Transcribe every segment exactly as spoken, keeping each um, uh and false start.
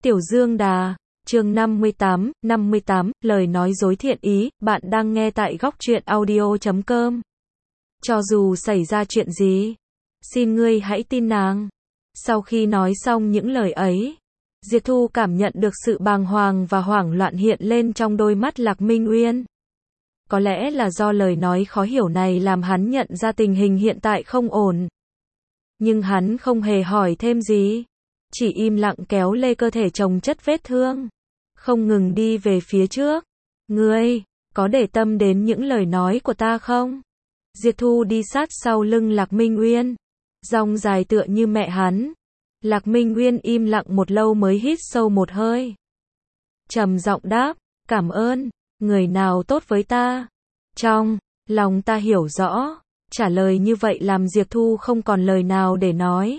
Tiểu Dương Đà, chương năm mươi tám, năm mươi tám, lời nói dối thiện ý, bạn đang nghe tại góc truyện audio chấm com. Cho dù xảy ra chuyện gì, xin ngươi hãy tin nàng. Sau khi nói xong những lời ấy, Diệp Thu cảm nhận được sự bàng hoàng và hoảng loạn hiện lên trong đôi mắt Lạc Minh Uyên. Có lẽ là do lời nói khó hiểu này làm hắn nhận ra tình hình hiện tại không ổn. Nhưng hắn không hề hỏi thêm gì, chỉ im lặng kéo lê cơ thể chồng chất vết thương, không ngừng đi về phía trước. Ngươi, có để tâm đến những lời nói của ta không? Diệp Thu đi sát sau lưng Lạc Minh Uyên, dòng dài tựa như mẹ hắn. Lạc Minh Uyên im lặng một lâu mới hít sâu một hơi, trầm giọng đáp, cảm ơn, người nào tốt với ta? Trong lòng ta hiểu rõ. Trả lời như vậy làm Diệp Thu không còn lời nào để nói.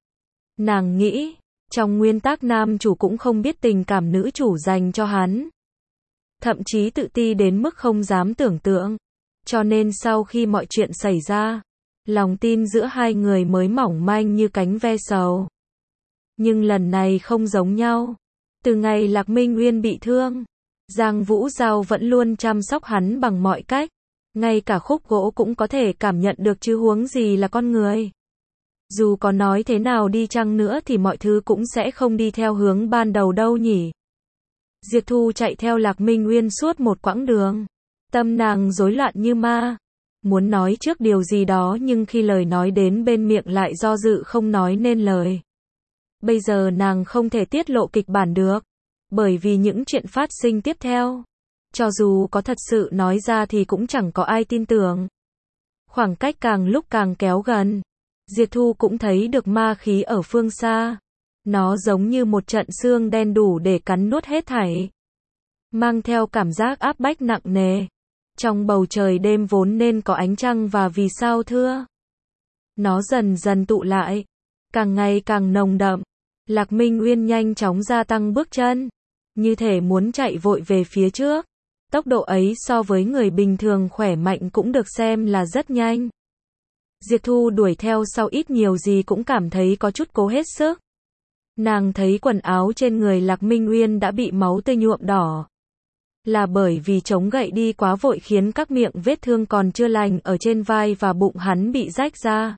Nàng nghĩ, trong nguyên tắc nam chủ cũng không biết tình cảm nữ chủ dành cho hắn. Thậm chí tự ti đến mức không dám tưởng tượng. Cho nên sau khi mọi chuyện xảy ra, lòng tin giữa hai người mới mỏng manh như cánh ve sầu. Nhưng lần này không giống nhau. Từ ngày Lạc Minh Uyên bị thương, Giang Vũ Giao vẫn luôn chăm sóc hắn bằng mọi cách. Ngay cả khúc gỗ cũng có thể cảm nhận được chứ huống gì là con người. Dù có nói thế nào đi chăng nữa thì mọi thứ cũng sẽ không đi theo hướng ban đầu đâu nhỉ. Diệp Thu chạy theo Lạc Minh Uyên suốt một quãng đường. Tâm nàng rối loạn như ma. Muốn nói trước điều gì đó nhưng khi lời nói đến bên miệng lại do dự không nói nên lời. Bây giờ nàng không thể tiết lộ kịch bản được. Bởi vì những chuyện phát sinh tiếp theo, cho dù có thật sự nói ra thì cũng chẳng có ai tin tưởng. Khoảng cách càng lúc càng kéo gần. Diệp Thu cũng thấy được ma khí ở phương xa. Nó giống như một trận xương đen đủ để cắn nuốt hết thảy. Mang theo cảm giác áp bách nặng nề. Trong bầu trời đêm vốn nên có ánh trăng và vì sao thưa. Nó dần dần tụ lại. Càng ngày càng nồng đậm. Lạc Minh Uyên nhanh chóng gia tăng bước chân. Như thể muốn chạy vội về phía trước. Tốc độ ấy so với người bình thường khỏe mạnh cũng được xem là rất nhanh. Diệp Thu đuổi theo sau ít nhiều gì cũng cảm thấy có chút cố hết sức. Nàng thấy quần áo trên người Lạc Minh Uyên đã bị máu tươi nhuộm đỏ. Là bởi vì chống gậy đi quá vội khiến các miệng vết thương còn chưa lành ở trên vai và bụng hắn bị rách ra.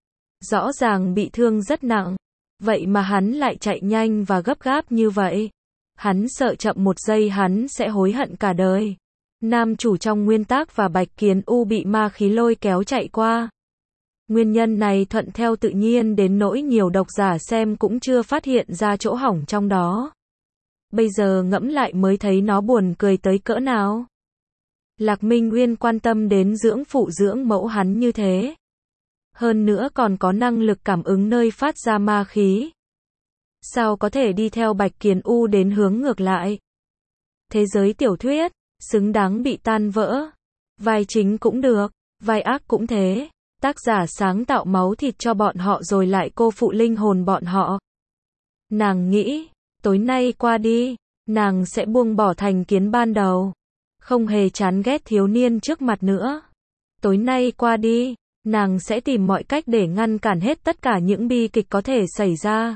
Rõ ràng bị thương rất nặng. Vậy mà hắn lại chạy nhanh và gấp gáp như vậy. Hắn sợ chậm một giây hắn sẽ hối hận cả đời. Nam chủ trong nguyên tắc và Bạch Kiến U bị ma khí lôi kéo chạy qua. Nguyên nhân này thuận theo tự nhiên đến nỗi nhiều độc giả xem cũng chưa phát hiện ra chỗ hỏng trong đó. Bây giờ ngẫm lại mới thấy nó buồn cười tới cỡ nào. Lạc Minh Uyên quan tâm đến dưỡng phụ dưỡng mẫu hắn như thế. Hơn nữa còn có năng lực cảm ứng nơi phát ra ma khí. Sao có thể đi theo Bạch Kiến U đến hướng ngược lại? Thế giới tiểu thuyết, xứng đáng bị tan vỡ. Vai chính cũng được, vai ác cũng thế. Tác giả sáng tạo máu thịt cho bọn họ rồi lại cô phụ linh hồn bọn họ. Nàng nghĩ, tối nay qua đi, nàng sẽ buông bỏ thành kiến ban đầu. Không hề chán ghét thiếu niên trước mặt nữa. Tối nay qua đi, nàng sẽ tìm mọi cách để ngăn cản hết tất cả những bi kịch có thể xảy ra.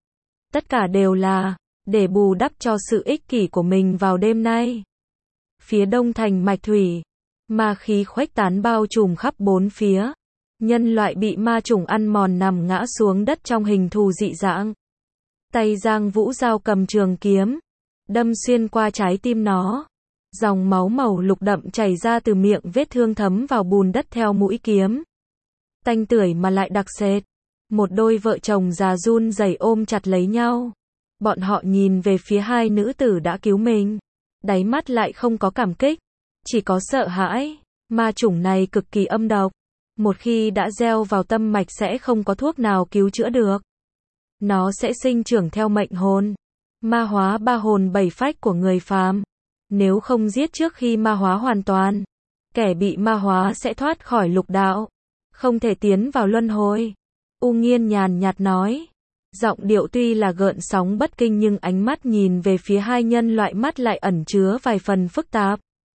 Tất cả đều là để bù đắp cho sự ích kỷ của mình vào đêm nay. Phía đông thành Mạch Thủy, ma khí khuếch tán bao trùm khắp bốn phía. Nhân loại bị ma chủng ăn mòn nằm ngã xuống đất trong hình thù dị dạng. Tay Giang Vũ Giao cầm trường kiếm, đâm xuyên qua trái tim nó. Dòng máu màu lục đậm chảy ra từ miệng vết thương thấm vào bùn đất theo mũi kiếm. Tanh tưởi mà lại đặc sệt. Một đôi vợ chồng già run rẩy ôm chặt lấy nhau. Bọn họ nhìn về phía hai nữ tử đã cứu mình. Đáy mắt lại không có cảm kích, chỉ có sợ hãi. Ma chủng này cực kỳ âm độc. Một khi đã gieo vào tâm mạch sẽ không có thuốc nào cứu chữa được. Nó sẽ sinh trưởng theo mệnh hồn. Ma hóa ba hồn bảy phách của người phàm. Nếu không giết trước khi ma hóa hoàn toàn, kẻ bị ma hóa sẽ thoát khỏi lục đạo. Không thể tiến vào luân hồi. U Nghiên nhàn nhạt nói. Giọng điệu tuy là gợn sóng bất kinh nhưng ánh mắt nhìn về phía hai nhân loại mắt lại ẩn chứa vài phần phức tạp.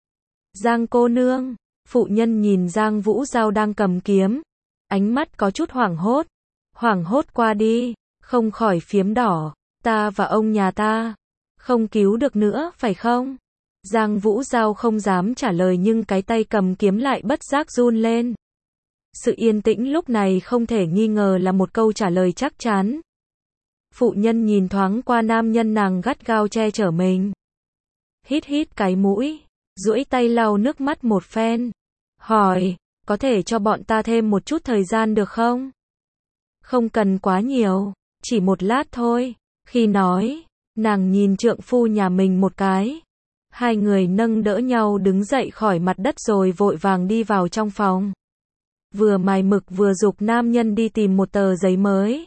Giang cô nương, phụ nhân nhìn Giang Vũ Giao đang cầm kiếm. Ánh mắt có chút hoảng hốt. Hoảng hốt qua đi, không khỏi phiếm đỏ. Ta và ông nhà ta, không cứu được nữa, phải không? Giang Vũ Giao không dám trả lời nhưng cái tay cầm kiếm lại bất giác run lên. Sự yên tĩnh lúc này không thể nghi ngờ là một câu trả lời chắc chắn. Phụ nhân nhìn thoáng qua nam nhân nàng gắt gao che chở mình. Hít hít cái mũi, duỗi tay lau nước mắt một phen. Hỏi, có thể cho bọn ta thêm một chút thời gian được không? Không cần quá nhiều, chỉ một lát thôi. Khi nói, nàng nhìn trượng phu nhà mình một cái. Hai người nâng đỡ nhau đứng dậy khỏi mặt đất rồi vội vàng đi vào trong phòng. Vừa mài mực vừa giục nam nhân đi tìm một tờ giấy mới.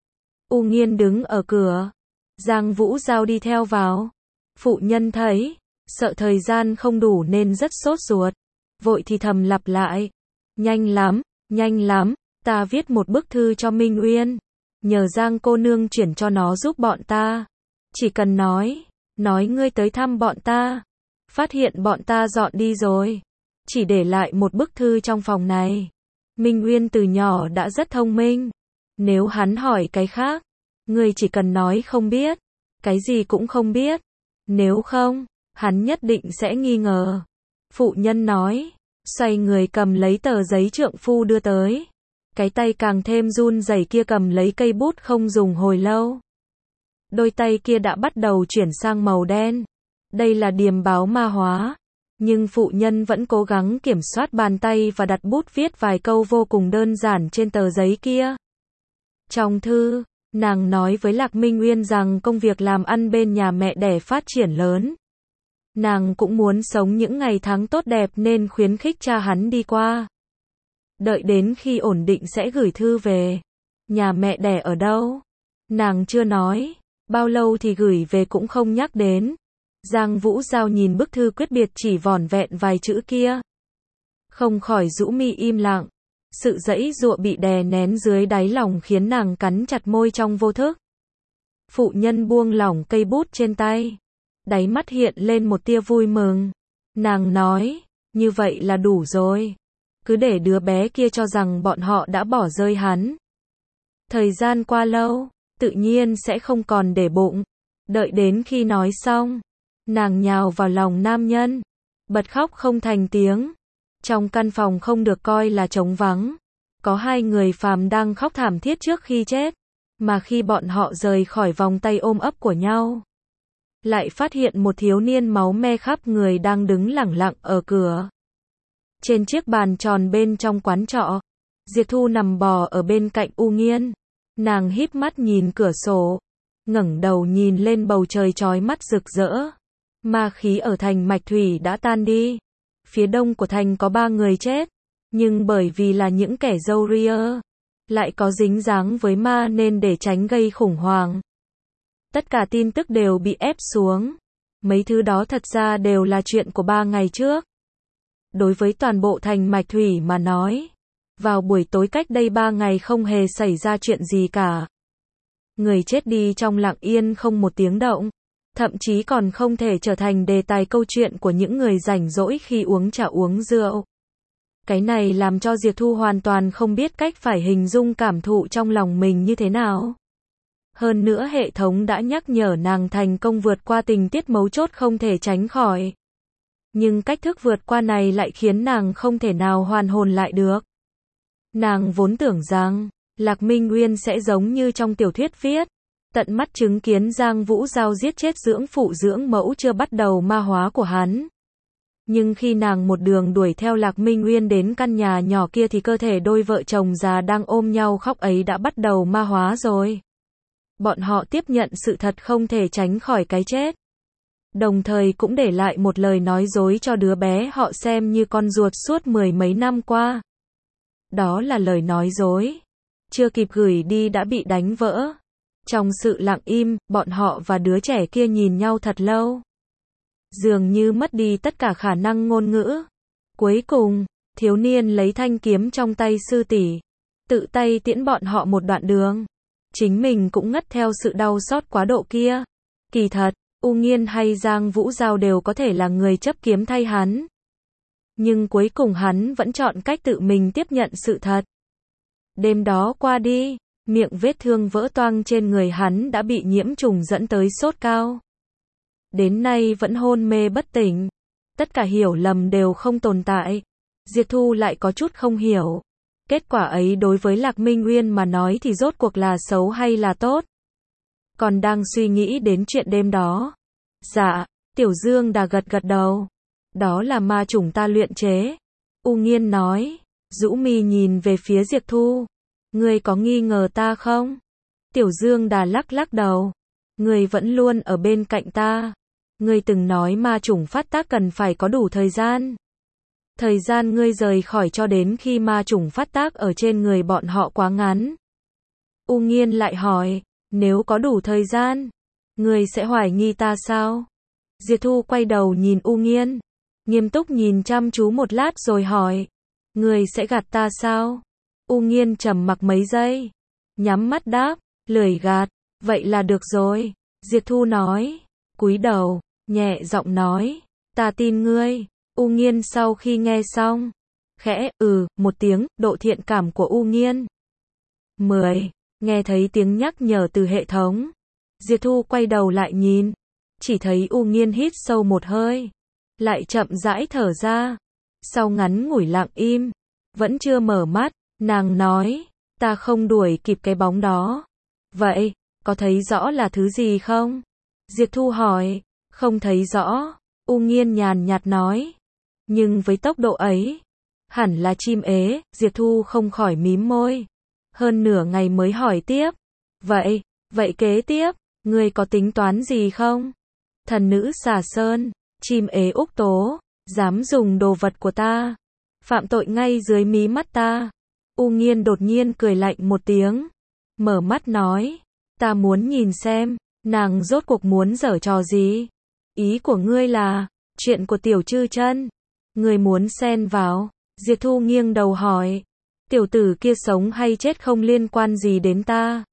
U Nghiên đứng ở cửa. Giang Vũ Giao đi theo vào. Phụ nhân thấy, sợ thời gian không đủ nên rất sốt ruột. Vội thì thầm lặp lại. Nhanh lắm, nhanh lắm, ta viết một bức thư cho Minh Uyên. Nhờ Giang cô nương chuyển cho nó giúp bọn ta. Chỉ cần nói, nói ngươi tới thăm bọn ta. Phát hiện bọn ta dọn đi rồi. Chỉ để lại một bức thư trong phòng này. Minh Uyên từ nhỏ đã rất thông minh. Nếu hắn hỏi cái khác, ngươi chỉ cần nói không biết. Cái gì cũng không biết. Nếu không, hắn nhất định sẽ nghi ngờ. Phụ nhân nói, xoay người cầm lấy tờ giấy trượng phu đưa tới. Cái tay càng thêm run rẩy kia cầm lấy cây bút không dùng hồi lâu. Đôi tay kia đã bắt đầu chuyển sang màu đen. Đây là điềm báo ma hóa. Nhưng phụ nhân vẫn cố gắng kiểm soát bàn tay và đặt bút viết vài câu vô cùng đơn giản trên tờ giấy kia. Trong thư, nàng nói với Lạc Minh Uyên rằng công việc làm ăn bên nhà mẹ đẻ phát triển lớn. Nàng cũng muốn sống những ngày tháng tốt đẹp nên khuyến khích cha hắn đi qua. Đợi đến khi ổn định sẽ gửi thư về. Nhà mẹ đẻ ở đâu? Nàng chưa nói. Bao lâu thì gửi về cũng không nhắc đến. Giang Vũ Giao nhìn bức thư quyết biệt chỉ vỏn vẹn vài chữ kia. Không khỏi rũ mi im lặng. Sự giãy giụa bị đè nén dưới đáy lòng khiến nàng cắn chặt môi trong vô thức. Phụ nhân buông lỏng cây bút trên tay. Đáy mắt hiện lên một tia vui mừng. Nàng nói, như vậy là đủ rồi. Cứ để đứa bé kia cho rằng bọn họ đã bỏ rơi hắn. Thời gian qua lâu, tự nhiên sẽ không còn để bụng. Đợi đến khi nói xong, nàng nhào vào lòng nam nhân, bật khóc không thành tiếng. Trong căn phòng không được coi là trống vắng. Có hai người phàm đang khóc thảm thiết trước khi chết. Mà khi bọn họ rời khỏi vòng tay ôm ấp của nhau, lại phát hiện một thiếu niên máu me khắp người đang đứng lẳng lặng ở cửa. Trên chiếc bàn tròn bên trong quán trọ, Diệp Thu nằm bò ở bên cạnh U Nghiên. Nàng híp mắt nhìn cửa sổ, ngẩng đầu nhìn lên bầu trời chói mắt rực rỡ. Ma khí ở thành Mạch Thủy đã tan đi. Phía đông của thành có ba người chết, nhưng bởi vì là những kẻ râu ria, lại có dính dáng với ma nên để tránh gây khủng hoảng. Tất cả tin tức đều bị ép xuống. Mấy thứ đó thật ra đều là chuyện của ba ngày trước. Đối với toàn bộ thành Mạch Thủy mà nói, vào buổi tối cách đây ba ngày không hề xảy ra chuyện gì cả. Người chết đi trong lặng yên không một tiếng động, thậm chí còn không thể trở thành đề tài câu chuyện của những người rảnh rỗi khi uống trà uống rượu. Cái này làm cho Diệp Thu hoàn toàn không biết cách phải hình dung cảm thụ trong lòng mình như thế nào. Hơn nữa hệ thống đã nhắc nhở nàng thành công vượt qua tình tiết mấu chốt không thể tránh khỏi. Nhưng cách thức vượt qua này lại khiến nàng không thể nào hoàn hồn lại được. Nàng vốn tưởng rằng, Lạc Minh Uyên sẽ giống như trong tiểu thuyết viết, tận mắt chứng kiến Giang Vũ Giao giết chết dưỡng phụ dưỡng mẫu chưa bắt đầu ma hóa của hắn. Nhưng khi nàng một đường đuổi theo Lạc Minh Uyên đến căn nhà nhỏ kia thì cơ thể đôi vợ chồng già đang ôm nhau khóc ấy đã bắt đầu ma hóa rồi. Bọn họ tiếp nhận sự thật không thể tránh khỏi cái chết. Đồng thời cũng để lại một lời nói dối cho đứa bé họ xem như con ruột suốt mười mấy năm qua. Đó là lời nói dối. Chưa kịp gửi đi đã bị đánh vỡ. Trong sự lặng im, bọn họ và đứa trẻ kia nhìn nhau thật lâu. Dường như mất đi tất cả khả năng ngôn ngữ. Cuối cùng, thiếu niên lấy thanh kiếm trong tay sư tỷ, tự tay tiễn bọn họ một đoạn đường. Chính mình cũng ngất theo sự đau xót quá độ kia. Kỳ thật, U Nghiên hay Giang Vũ Giao đều có thể là người chấp kiếm thay hắn. Nhưng cuối cùng hắn vẫn chọn cách tự mình tiếp nhận sự thật. Đêm đó qua đi, Miệng vết thương vỡ toang trên người hắn đã bị nhiễm trùng dẫn tới sốt cao. Đến nay vẫn hôn mê bất tỉnh. Tất cả hiểu lầm đều không tồn tại. Diệp Thu lại có chút không hiểu. Kết quả ấy đối với Lạc Minh Uyên mà nói thì rốt cuộc là xấu hay là tốt? Còn đang suy nghĩ đến chuyện đêm đó. Dạ, Tiểu Dương đã gật gật đầu. Đó là ma chủng ta luyện chế. U Nghiên nói. Dũ mi nhìn về phía Diệp Thu. Ngươi có nghi ngờ ta không? Tiểu Dương Đà lắc lắc đầu. Ngươi vẫn luôn ở bên cạnh ta. Ngươi từng nói ma chủng phát tác cần phải có đủ thời gian. Thời gian ngươi rời khỏi cho đến khi ma chủng phát tác ở trên người bọn họ quá ngắn. U Nghiên lại hỏi, nếu có đủ thời gian, ngươi sẽ hoài nghi ta sao? Diệp Thu quay đầu nhìn U Nghiên, nghiêm túc nhìn chăm chú một lát rồi hỏi, ngươi sẽ gạt ta sao? U Nghiên trầm mặc mấy giây, nhắm mắt đáp, lười gạt, vậy là được rồi. Diệp Thu nói, cúi đầu, nhẹ giọng nói, ta tin ngươi. U Nghiên sau khi nghe xong, khẽ ừ một tiếng, độ thiện cảm của U Nghiên. mười. Nghe thấy tiếng nhắc nhở từ hệ thống. Diệp Thu quay đầu lại nhìn, chỉ thấy U Nghiên hít sâu một hơi, lại chậm rãi thở ra. Sau ngắn ngủi lặng im, vẫn chưa mở mắt, nàng nói, ta không đuổi kịp cái bóng đó. Vậy, có thấy rõ là thứ gì không? Diệp Thu hỏi, không thấy rõ. U Nghiên nhàn nhạt nói, nhưng với tốc độ ấy, hẳn là chim ế. Diệp Thu không khỏi mím môi. Hơn nửa ngày mới hỏi tiếp, vậy, vậy kế tiếp, ngươi có tính toán gì không? Thần nữ Xà Sơn, chim ế Úc Tố, dám dùng đồ vật của ta, phạm tội ngay dưới mí mắt ta. U Nghiên đột nhiên cười lạnh một tiếng, mở mắt nói, ta muốn nhìn xem, nàng rốt cuộc muốn giở trò gì? Ý của ngươi là, chuyện của Tiểu Trư Chân, ngươi muốn xen vào? Diệp Thu nghiêng đầu hỏi, tiểu tử kia sống hay chết không liên quan gì đến ta.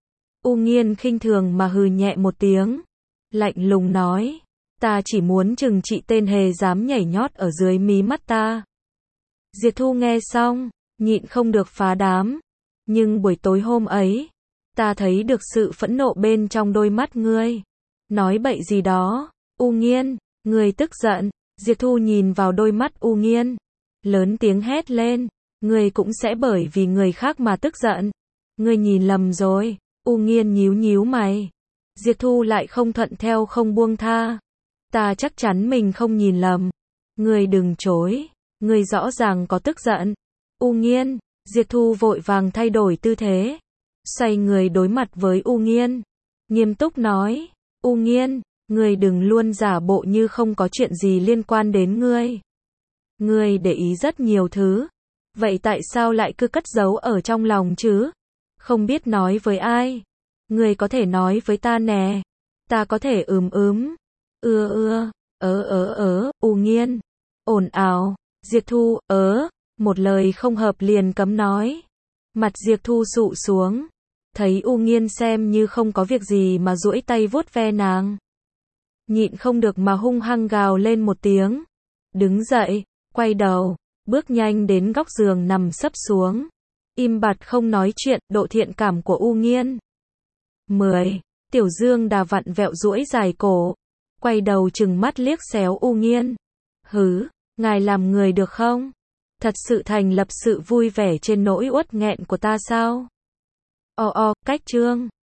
U Nghiên khinh thường mà hừ nhẹ một tiếng, lạnh lùng nói, ta chỉ muốn trừng trị tên hề dám nhảy nhót ở dưới mí mắt ta. Diệp Thu nghe xong, nhịn không được phá đám, nhưng buổi tối hôm ấy, ta thấy được sự phẫn nộ bên trong đôi mắt ngươi. Nói bậy gì đó? U Nghiên, ngươi tức giận. Diệp Thu nhìn vào đôi mắt U Nghiên, lớn tiếng hét lên, ngươi cũng sẽ bởi vì người khác mà tức giận. Ngươi nhìn lầm rồi. U Nghiên nhíu nhíu mày. Diệp Thu lại không thuận theo không buông tha. Ta chắc chắn mình không nhìn lầm. Ngươi đừng chối. Ngươi rõ ràng có tức giận. U Nghiên, Diệp Thu vội vàng thay đổi tư thế, xoay người đối mặt với U Nghiên, nghiêm túc nói, U Nghiên, ngươi đừng luôn giả bộ như không có chuyện gì liên quan đến ngươi. Ngươi để ý rất nhiều thứ, vậy tại sao lại cứ cất giấu ở trong lòng chứ? Không biết nói với ai? Ngươi có thể nói với ta nè. Ta có thể ừm ướm, ưa ưa, ớ ớ ớ. U Nghiên, ồn ào. Diệp Thu, ớ, một lời không hợp liền cấm nói. Mặt Diệp Thu sụ xuống, thấy U Nghiên xem như không có việc gì mà duỗi tay vuốt ve nàng, nhịn không được mà hung hăng gào lên một tiếng, đứng dậy, quay đầu, bước nhanh đến góc giường nằm sấp xuống, im bặt không nói chuyện. Độ thiện cảm của U Nghiên. mười. Tiểu Dương Đà vặn vẹo duỗi dài cổ, quay đầu trừng mắt liếc xéo U Nghiên. Hứ, ngài làm người được không? Thật sự thành lập sự vui vẻ trên nỗi uất nghẹn của ta sao? O o, cách chương.